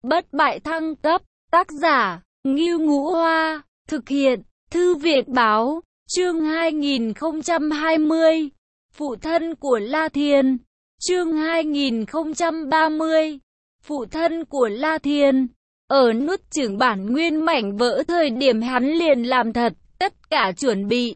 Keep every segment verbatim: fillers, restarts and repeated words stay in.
Bất bại thăng cấp, tác giả, Ngưu Ngũ Hoa, thực hiện, Thư viện báo, chương hai nghìn không trăm hai mươi, phụ thân của La Thiên, chương hai nghìn không trăm ba mươi, phụ thân của La Thiên, ở nuốt chửng bản nguyên mảnh vỡ thời điểm hắn liền làm thật, tất cả chuẩn bị.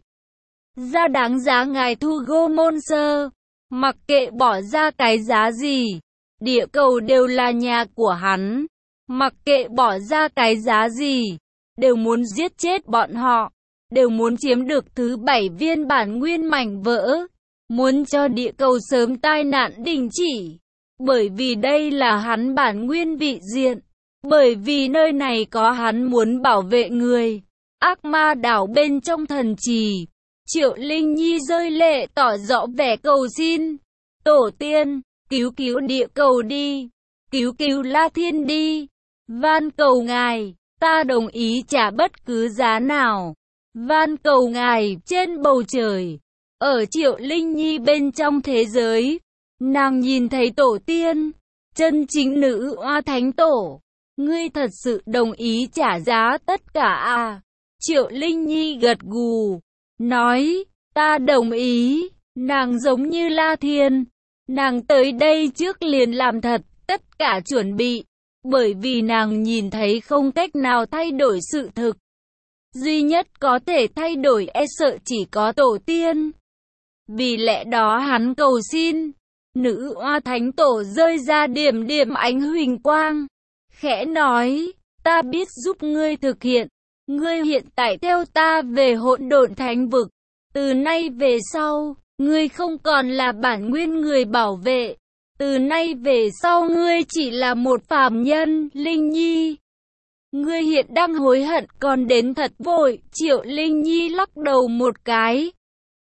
Ra đáng giá ngài thu gô môn sơ, mặc kệ bỏ ra cái giá gì, địa cầu đều là nhà của hắn, mặc kệ bỏ ra cái giá gì, đều muốn giết chết bọn họ, đều muốn chiếm được thứ bảy viên bản nguyên mảnh vỡ, muốn cho địa cầu sớm tai nạn đình chỉ, bởi vì đây là hắn bản nguyên vị diện, bởi vì nơi này có hắn muốn bảo vệ người. Ác ma đảo bên trong thần trì, Triệu Linh Nhi rơi lệ tỏ rõ vẻ cầu xin, tổ tiên, cứu cứu địa cầu đi, cứu cứu La Thiên đi, van cầu ngài, ta đồng ý trả bất cứ giá nào, van cầu ngài. Trên bầu trời, ở Triệu Linh Nhi bên trong thế giới, nàng nhìn thấy tổ tiên, chân chính nữ oa thánh tổ, ngươi thật sự đồng ý trả giá tất cả à? Triệu Linh Nhi gật gù, nói, ta đồng ý. Nàng giống như La Thiên, nàng tới đây trước liền làm thật, tất cả chuẩn bị, bởi vì nàng nhìn thấy không cách nào thay đổi sự thực. Duy nhất có thể thay đổi e sợ chỉ có tổ tiên. Vì lẽ đó hắn cầu xin, nữ oa thánh tổ rơi ra điểm điểm ánh huỳnh quang, khẽ nói, ta biết giúp ngươi thực hiện, ngươi hiện tại theo ta về hỗn độn thánh vực, từ nay về sau, ngươi không còn là bản nguyên người bảo vệ, từ nay về sau ngươi chỉ là một phàm nhân. Linh Nhi, ngươi hiện đang hối hận còn đến thật vội. Triệu Linh Nhi lắc đầu một cái,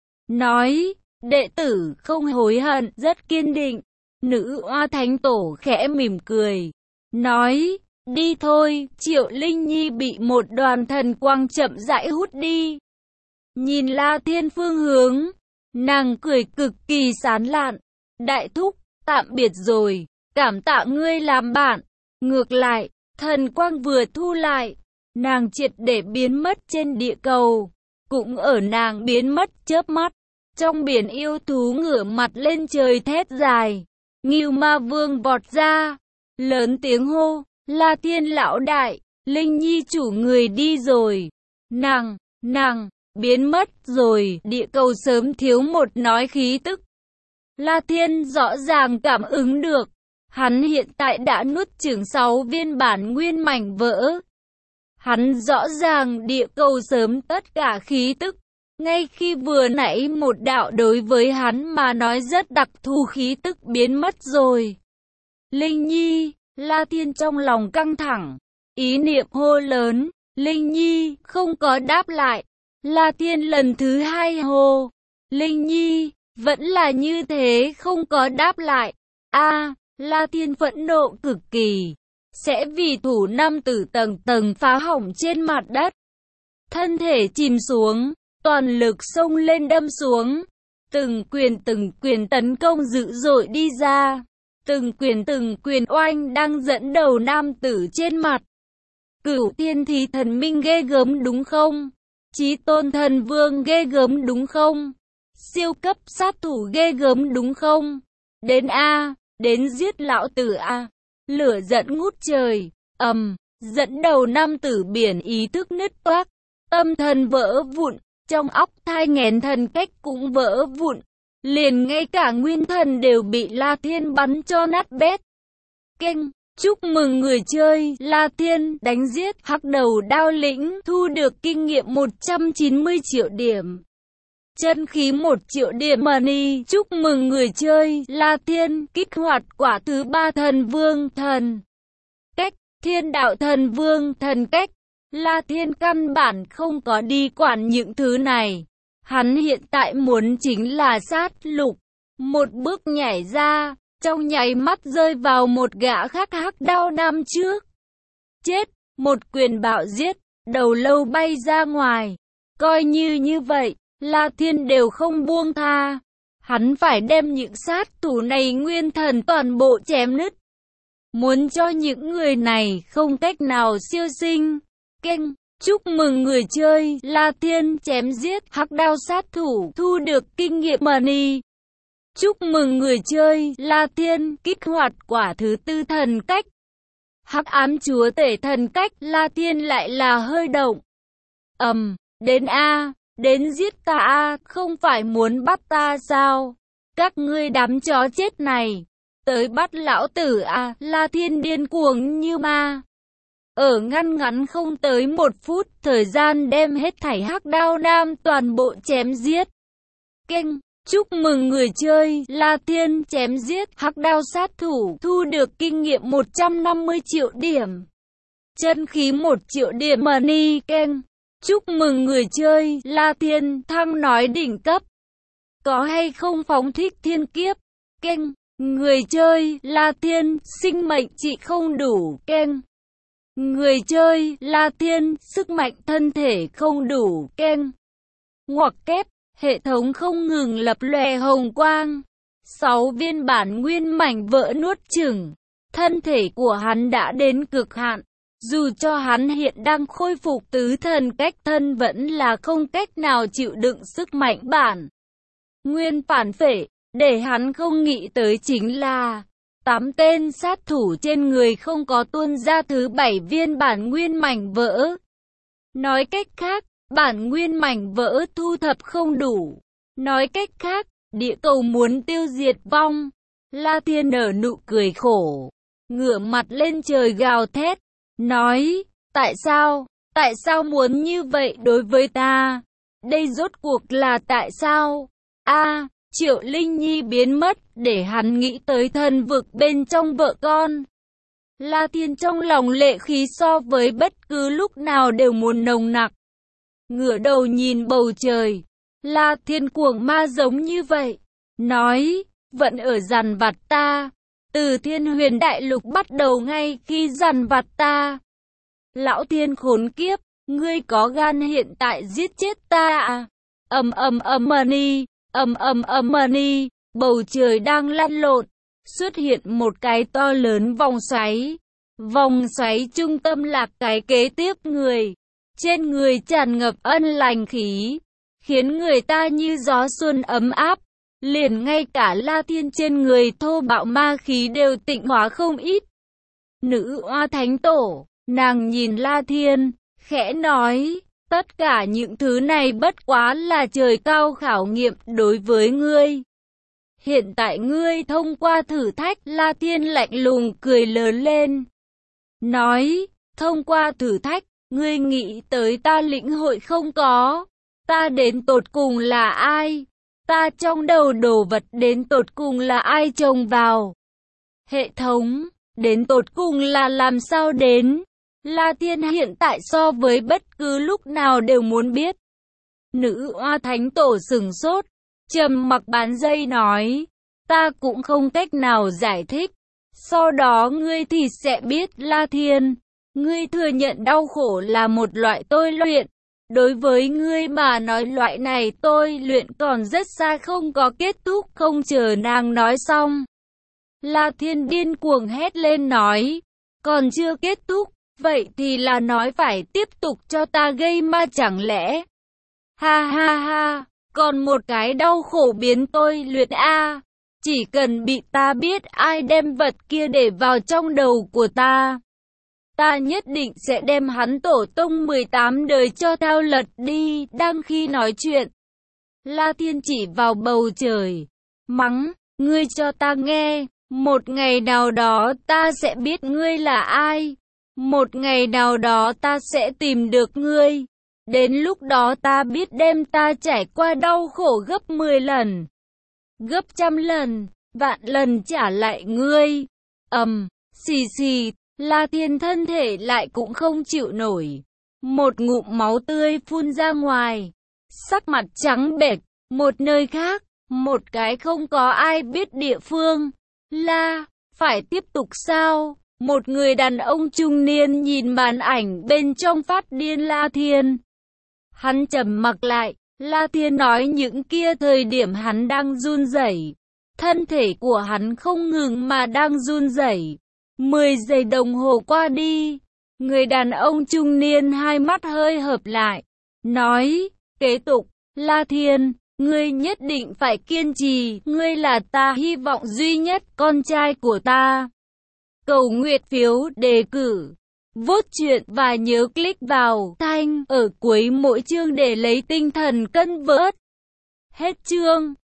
nói, đệ tử không hối hận, rất kiên định. Nữ oa thánh tổ khẽ mỉm cười, nói, đi thôi. Triệu Linh Nhi bị một đoàn thần quang chậm rãi hút đi. Nhìn La Thiên phương hướng, nàng cười cực kỳ sán lạn, đại thúc, tạm biệt rồi, cảm tạ ngươi làm bạn. Ngược lại, thần quang vừa thu lại, nàng triệt để biến mất trên địa cầu. Cũng ở nàng biến mất chớp mắt, trong biển yêu thú ngửa mặt lên trời thét dài. Ngưu Ma Vương vọt ra, lớn tiếng hô, La Thiên lão đại, Linh Nhi chủ người đi rồi. Nàng, nàng, biến mất rồi. Địa cầu sớm thiếu một nói khí tức. La Thiên rõ ràng cảm ứng được, hắn hiện tại đã nuốt chửng sáu viên bản nguyên mảnh vỡ. Hắn rõ ràng địa cầu sớm tất cả khí tức, ngay khi vừa nãy một đạo đối với hắn mà nói rất đặc thù khí tức biến mất rồi. Linh Nhi, La Thiên trong lòng căng thẳng, ý niệm hô lớn, Linh Nhi, không có đáp lại. La Thiên lần thứ hai hô, Linh Nhi, vẫn là như thế không có đáp lại. A, La Thiên phẫn nộ cực kỳ, sẽ vì thủ năm tử tầng tầng phá hỏng trên mặt đất. Thân thể chìm xuống, toàn lực xông lên đâm xuống, từng quyền từng quyền tấn công dữ dội đi ra, từng quyền từng quyền oanh đang dẫn đầu nam tử trên mặt. Cửu Thiên Thí Thần Minh ghê gớm đúng không? Chí Tôn Thần Vương ghê gớm đúng không? Siêu cấp sát thủ ghê gớm đúng không? Đến a, đến giết lão tử a. Lửa giận ngút trời, ầm, dẫn đầu nam tử biển ý thức nứt toác, tâm thần vỡ vụn, trong óc thai nghén thần cách cũng vỡ vụn, liền ngay cả nguyên thần đều bị La Thiên bắn cho nát bét. Kênh, chúc mừng người chơi La Thiên đánh giết hắc đầu đao lĩnh, thu được kinh nghiệm một trăm chín mươi triệu điểm. Chân khí một triệu điểm money. Chúc mừng người chơi La Thiên kích hoạt quả thứ ba thần vương thần cách, thiên đạo thần vương thần cách. La Thiên căn bản không có đi quản những thứ này. Hắn hiện tại muốn chính là sát lục. Một bước nhảy ra, trong nháy mắt rơi vào một gã khác hắc đao năm trước. Chết, một quyền bạo giết, đầu lâu bay ra ngoài. Coi như như vậy, La Thiên đều không buông tha. Hắn phải đem những sát thủ này nguyên thần toàn bộ chém nứt. muốn cho những người này không cách nào siêu sinh. Kênh chúc mừng người chơi La Thiên chém giết hắc đao sát thủ thu được kinh nghiệm money. Chúc mừng người chơi La Thiên kích hoạt quả thứ tư thần cách. Hắc ám chúa tể thần cách La Thiên lại là hơi động. Ầm, um, đến a, đến giết ta a, không phải muốn bắt ta sao? Các ngươi đám chó chết này, tới bắt lão tử à? La Thiên điên cuồng như ma. Ở ngăn ngắn không tới một phút thời gian đem hết thảy hắc đao nam toàn bộ chém giết. Kênh chúc mừng người chơi La Thiên chém giết hắc đao sát thủ thu được kinh nghiệm một trăm năm mươi triệu điểm. Chân khí một triệu điểm money. Kênh chúc mừng người chơi La Thiên thăng nói đỉnh cấp. Có hay không phóng thích thiên kiếp? Kênh người chơi La Thiên sinh mệnh trị không đủ. Kênh người chơi La Thiên sức mạnh thân thể không đủ. Kênh ngoặc kép hệ thống không ngừng lập lòe hồng quang. Sáu viên bản nguyên mảnh vỡ nuốt chửng. Thân thể của hắn đã đến cực hạn. Dù cho hắn hiện đang khôi phục tứ thần cách thân vẫn là không cách nào chịu đựng sức mạnh bản nguyên phản phệ. Để hắn không nghĩ tới chính là tám tên sát thủ trên người không có tuôn ra thứ bảy viên bản nguyên mảnh vỡ. Nói cách khác, bản nguyên mảnh vỡ thu thập không đủ. Nói cách khác, địa cầu muốn tiêu diệt vong. La Thiên nở nụ cười khổ, ngửa mặt lên trời gào thét, nói, tại sao, tại sao muốn như vậy đối với ta? Đây rốt cuộc là tại sao? A, à, Triệu Linh Nhi biến mất, để hắn nghĩ tới thần vực bên trong vợ con. La Thiên trong lòng lệ khí so với bất cứ lúc nào đều muốn nồng nặc. Ngửa đầu nhìn bầu trời, La Thiên cuồng ma giống như vậy, nói, vẫn ở dằn vặt ta, từ Thiên Huyền Đại Lục bắt đầu ngay khi dằn vặt ta. Lão Thiên khốn kiếp, ngươi có gan hiện tại giết chết ta à? Ầm ầm ầm money, ầm ầm ầm money, bầu trời đang lăn lộn, xuất hiện một cái to lớn vòng xoáy. Vòng xoáy trung tâm là cái kế tiếp người. Trên người tràn ngập ân lành khí, khiến người ta như gió xuân ấm áp. Liền ngay cả La Thiên trên người thô bạo ma khí đều tịnh hóa không ít. Nữ oa thánh tổ, nàng nhìn La Thiên, khẽ nói, tất cả những thứ này bất quá là trời cao khảo nghiệm đối với ngươi. Hiện tại ngươi thông qua thử thách. La Thiên lạnh lùng cười lớn lên, nói, thông qua thử thách, ngươi nghĩ tới ta lĩnh hội không có? Ta đến tột cùng là ai? Ta trong đầu đồ vật đến tột cùng là ai trồng vào? Hệ thống, đến tột cùng là làm sao đến? La Thiên hiện tại so với bất cứ lúc nào đều muốn biết. Nữ oa thánh tổ sừng sốt, trầm mặc bán giây nói, ta cũng không cách nào giải thích. Sau đó ngươi thì sẽ biết. La Thiên, ngươi thừa nhận đau khổ là một loại tôi luyện. Đối với ngươi mà nói loại này tôi luyện còn rất xa không có kết thúc. Không chờ nàng nói xong, La Thiên điên cuồng hét lên nói, còn chưa kết thúc, vậy thì là nói phải tiếp tục cho ta gây ma chẳng lẽ? Ha ha ha, còn một cái đau khổ biến tôi luyện a. Chỉ cần bị ta biết ai đem vật kia để vào trong đầu của ta, ta nhất định sẽ đem hắn tổ tông mười tám đời cho thao lật đi. Đang khi nói chuyện, La Thiên chỉ vào bầu trời, mắng, ngươi cho ta nghe, một ngày nào đó ta sẽ biết ngươi là ai. Một ngày nào đó ta sẽ tìm được ngươi. Đến lúc đó ta biết đem ta trải qua đau khổ gấp mười lần, gấp trăm lần, vạn lần trả lại ngươi. Ầm, um, xì xì, La Thiên thân thể lại cũng không chịu nổi. Một ngụm máu tươi phun ra ngoài, sắc mặt trắng bệch. Một nơi khác, một cái không có ai biết địa phương. La, phải tiếp tục sao? Một người đàn ông trung niên nhìn màn ảnh bên trong phát điên La Thiên. Hắn trầm mặc lại. La Thiên nói những kia thời điểm hắn đang run rẩy, thân thể của hắn không ngừng mà đang run rẩy. mười giây đồng hồ qua đi. Người đàn ông trung niên hai mắt hơi hợp lại. Nói, kế tục, La Thiên, ngươi nhất định phải kiên trì. Ngươi là ta hy vọng duy nhất, con trai của ta. Cầu nguyện phiếu đề cử. Vote chuyện và nhớ click vào thanh ở cuối mỗi chương để lấy tinh thần cân vớt. Hết chương.